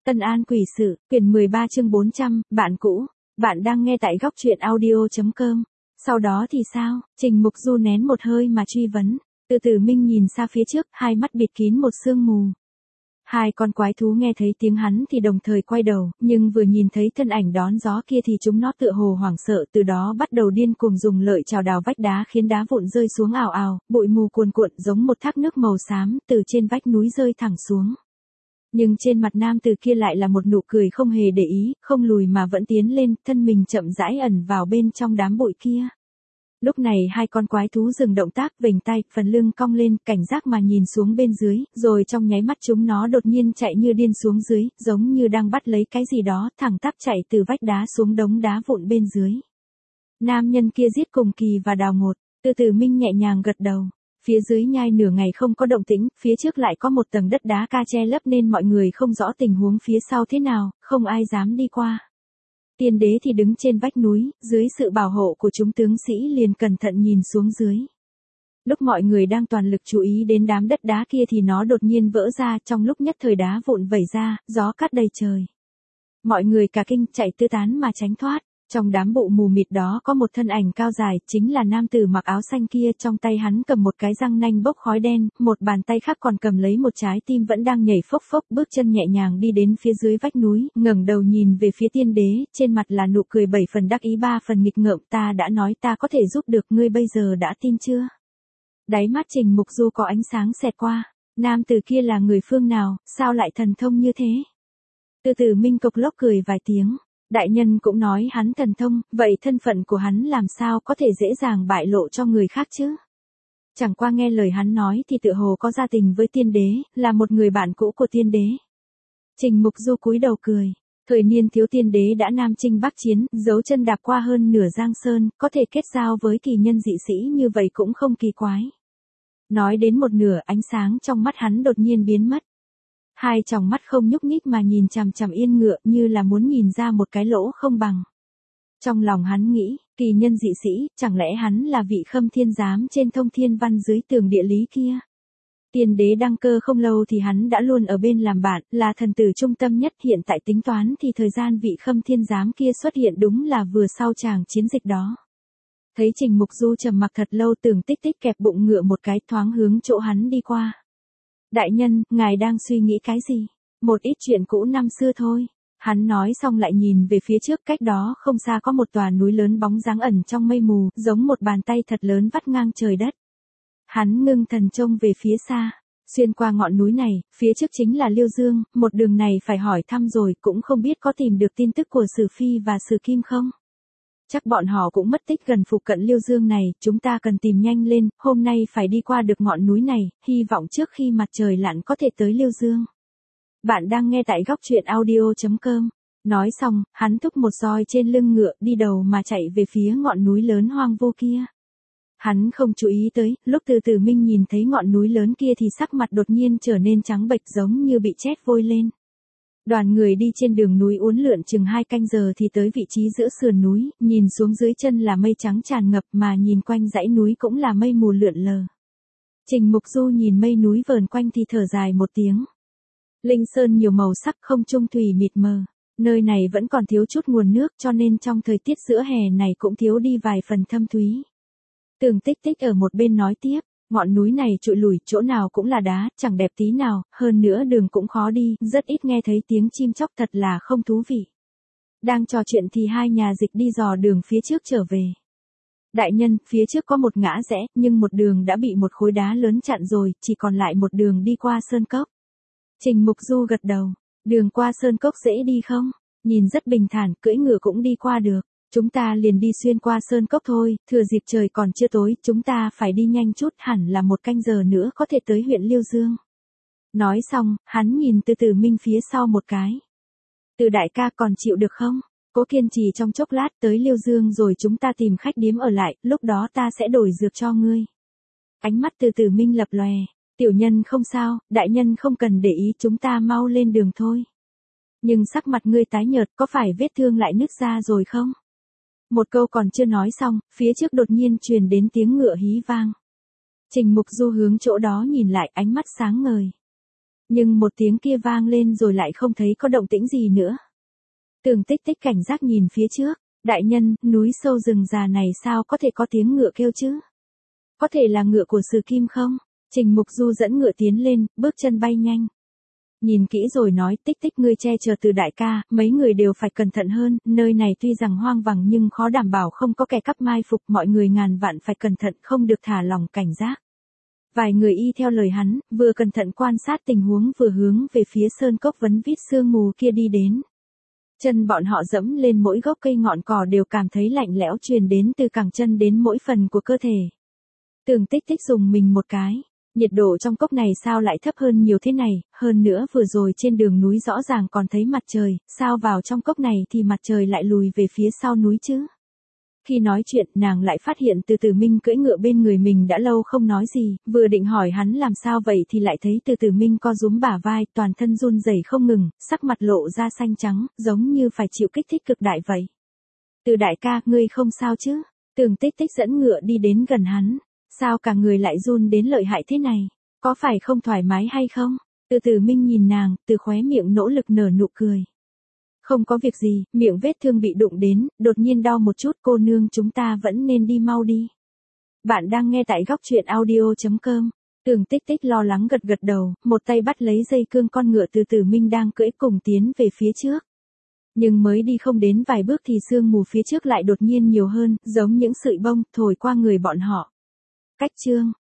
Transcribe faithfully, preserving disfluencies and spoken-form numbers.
Tân An Quỷ Sự, quyển mười ba chương bốn trăm, bạn cũ. Bạn đang nghe tại góc truyện audio chấm com. Sau đó thì sao? Trình Mục Du nén một hơi mà truy vấn. Từ Từ Minh nhìn xa phía trước, hai mắt bịt kín một sương mù. Hai con quái thú nghe thấy tiếng hắn thì đồng thời quay đầu, nhưng vừa nhìn thấy thân ảnh đón gió kia thì chúng nó tựa hồ hoảng sợ, từ đó bắt đầu điên cuồng dùng lợi chảo đào vách đá khiến đá vụn rơi xuống ào ào, bụi mù cuồn cuộn giống một thác nước màu xám từ trên vách núi rơi thẳng xuống. Nhưng trên mặt nam tử kia lại là một nụ cười không hề để ý, không lùi mà vẫn tiến lên, thân mình chậm rãi ẩn vào bên trong đám bụi kia. Lúc này hai con quái thú dừng động tác, vểnh tay, phần lưng cong lên, cảnh giác mà nhìn xuống bên dưới, rồi trong nháy mắt chúng nó đột nhiên chạy như điên xuống dưới, giống như đang bắt lấy cái gì đó, thẳng tắp chạy từ vách đá xuống đống đá vụn bên dưới. Nam nhân kia giết cùng kỳ và đào ngột, Từ Từ Minh nhẹ nhàng gật đầu. Phía dưới nhai nửa ngày không có động tĩnh, phía trước lại có một tầng đất đá ca che lấp nên mọi người không rõ tình huống phía sau thế nào, không ai dám đi qua. Tiên đế thì đứng trên vách núi, dưới sự bảo hộ của chúng tướng sĩ liền cẩn thận nhìn xuống dưới. Lúc mọi người đang toàn lực chú ý đến đám đất đá kia thì nó đột nhiên vỡ ra, trong lúc nhất thời đá vụn vẩy ra, gió cát đầy trời. Mọi người cả kinh chạy tứ tán mà tránh thoát. Trong đám bụi mù mịt đó có một thân ảnh cao dài, chính là nam tử mặc áo xanh kia, trong tay hắn cầm một cái răng nanh bốc khói đen, một bàn tay khác còn cầm lấy một trái tim vẫn đang nhảy phốc phốc, bước chân nhẹ nhàng đi đến phía dưới vách núi, ngẩng đầu nhìn về phía tiên đế, trên mặt là nụ cười bảy phần đắc ý ba phần nghịch ngợm, ta đã nói ta có thể giúp được ngươi, bây giờ đã tin chưa? Đáy mắt Trình Mục Du có ánh sáng xẹt qua, nam tử kia là người phương nào, sao lại thần thông như thế? Từ Từ Minh cộc lốc cười vài tiếng. Đại nhân cũng nói hắn thần thông, vậy thân phận của hắn làm sao có thể dễ dàng bại lộ cho người khác chứ? Chẳng qua nghe lời hắn nói thì tựa hồ có gia tình với tiên đế, là một người bạn cũ của tiên đế. Trình Mục Du cúi đầu cười. Thời niên thiếu tiên đế đã nam chinh bắc chiến, dấu chân đạp qua hơn nửa Giang Sơn, có thể kết giao với kỳ nhân dị sĩ như vậy cũng không kỳ quái. Nói đến một nửa, ánh sáng trong mắt hắn đột nhiên biến mất. Hai tròng mắt không nhúc nhích mà nhìn chằm chằm yên ngựa, như là muốn nhìn ra một cái lỗ không bằng. Trong lòng hắn nghĩ, kỳ nhân dị sĩ, chẳng lẽ hắn là vị Khâm Thiên Giám trên Thông Thiên Văn dưới tường địa lý kia? Tiên đế đăng cơ không lâu thì hắn đã luôn ở bên làm bạn, là thần tử trung tâm nhất, hiện tại tính toán thì thời gian vị Khâm Thiên Giám kia xuất hiện đúng là vừa sau chàng chiến dịch đó. Thấy Trình Mục Du trầm mặc thật lâu, Tưởng Tích Tích kẹp bụng ngựa một cái, thoáng hướng chỗ hắn đi qua. Đại nhân, ngài đang suy nghĩ cái gì? Một ít chuyện cũ năm xưa thôi. Hắn nói xong lại nhìn về phía trước, cách đó không xa có một tòa núi lớn bóng dáng ẩn trong mây mù, giống một bàn tay thật lớn vắt ngang trời đất. Hắn ngưng thần trông về phía xa. Xuyên qua ngọn núi này, phía trước chính là Liêu Dương, một đường này phải hỏi thăm rồi, cũng không biết có tìm được tin tức của Sử Phi và Sử Kim không? Chắc bọn họ cũng mất tích gần phụ cận Liêu Dương này, chúng ta cần tìm nhanh lên, hôm nay phải đi qua được ngọn núi này, hy vọng trước khi mặt trời lặn có thể tới Liêu Dương. Bạn đang nghe tại góc truyện audio chấm com. Nói xong, hắn thúc một roi trên lưng ngựa, đi đầu mà chạy về phía ngọn núi lớn hoang vô kia. Hắn không chú ý tới, lúc Từ Từ Minh nhìn thấy ngọn núi lớn kia thì sắc mặt đột nhiên trở nên trắng bệch, giống như bị chét vôi lên. Đoàn người đi trên đường núi uốn lượn chừng hai canh giờ thì tới vị trí giữa sườn núi, nhìn xuống dưới chân là mây trắng tràn ngập, mà nhìn quanh dãy núi cũng là mây mù lượn lờ. Trình Mục Du nhìn mây núi vờn quanh thì thở dài một tiếng. Linh sơn nhiều màu sắc, không trung thủy mịt mờ. Nơi này vẫn còn thiếu chút nguồn nước, cho nên trong thời tiết giữa hè này cũng thiếu đi vài phần thâm thúy. Tưởng Tích Tích ở một bên nói tiếp. Ngọn núi này trụi lùi, chỗ nào cũng là đá, chẳng đẹp tí nào, hơn nữa đường cũng khó đi, rất ít nghe thấy tiếng chim chóc, thật là không thú vị. Đang trò chuyện thì hai nhà dịch đi dò đường phía trước trở về. Đại nhân, phía trước có một ngã rẽ, nhưng một đường đã bị một khối đá lớn chặn rồi, chỉ còn lại một đường đi qua sơn cốc. Trình Mục Du gật đầu, đường qua sơn cốc dễ đi không? Nhìn rất bình thản, cưỡi ngựa cũng đi qua được. Chúng ta liền đi xuyên qua sơn cốc thôi, thừa dịp trời còn chưa tối, chúng ta phải đi nhanh chút, hẳn là một canh giờ nữa có thể tới huyện Liêu Dương. Nói xong, hắn nhìn Từ Từ Minh phía sau một cái. Từ đại ca còn chịu được không? Cố kiên trì trong chốc lát, tới Liêu Dương rồi chúng ta tìm khách điếm ở lại, lúc đó ta sẽ đổi dược cho ngươi. Ánh mắt Từ Từ Minh lập lòe, tiểu nhân không sao, đại nhân không cần để ý, chúng ta mau lên đường thôi. Nhưng sắc mặt ngươi tái nhợt, có phải vết thương lại nứt ra rồi không? Một câu còn chưa nói xong, phía trước đột nhiên truyền đến tiếng ngựa hí vang. Trình Mục Du hướng chỗ đó nhìn lại, ánh mắt sáng ngời. Nhưng một tiếng kia vang lên rồi lại không thấy có động tĩnh gì nữa. Tường Tích Tích cảnh giác nhìn phía trước, đại nhân, núi sâu rừng già này sao có thể có tiếng ngựa kêu chứ? Có thể là ngựa của Sử Kim không? Trình Mục Du dẫn ngựa tiến lên, bước chân bay nhanh. Nhìn kỹ rồi nói, Tích Tích ngươi che chở từ đại ca, mấy người đều phải cẩn thận hơn, nơi này tuy rằng hoang vắng nhưng khó đảm bảo không có kẻ cắp mai phục, mọi người ngàn vạn phải cẩn thận, không được thả lỏng cảnh giác. Vài người y theo lời hắn, vừa cẩn thận quan sát tình huống vừa hướng về phía sơn cốc vấn vít sương mù kia đi đến. Chân bọn họ dẫm lên mỗi gốc cây ngọn cỏ đều cảm thấy lạnh lẽo truyền đến từ cẳng chân đến mỗi phần của cơ thể. Tường Tích Tích dùng mình một cái. Nhiệt độ trong cốc này sao lại thấp hơn nhiều thế này, hơn nữa vừa rồi trên đường núi rõ ràng còn thấy mặt trời, sao vào trong cốc này thì mặt trời lại lùi về phía sau núi chứ? Khi nói chuyện, nàng lại phát hiện Từ Tử Minh cưỡi ngựa bên người mình đã lâu không nói gì, vừa định hỏi hắn làm sao vậy thì lại thấy Từ Tử Minh co rúm bả vai, toàn thân run rẩy không ngừng, sắc mặt lộ ra xanh trắng, giống như phải chịu kích thích cực đại vậy. Từ đại ca, ngươi không sao chứ? Tường Tích Tích dẫn ngựa đi đến gần hắn. Sao cả người lại run đến lợi hại thế này? Có phải không thoải mái hay không? Từ Tử Minh nhìn nàng, từ khóe miệng nỗ lực nở nụ cười. Không có việc gì, miệng vết thương bị đụng đến, đột nhiên đau một chút, cô nương chúng ta vẫn nên đi mau đi. Bạn đang nghe tại góc truyện audio chấm com. Tường Tích Tích lo lắng gật gật đầu, một tay bắt lấy dây cương con ngựa Từ Tử Minh đang cưỡi cùng tiến về phía trước. Nhưng mới đi không đến vài bước thì sương mù phía trước lại đột nhiên nhiều hơn, giống những sợi bông, thổi qua người bọn họ. Cách chương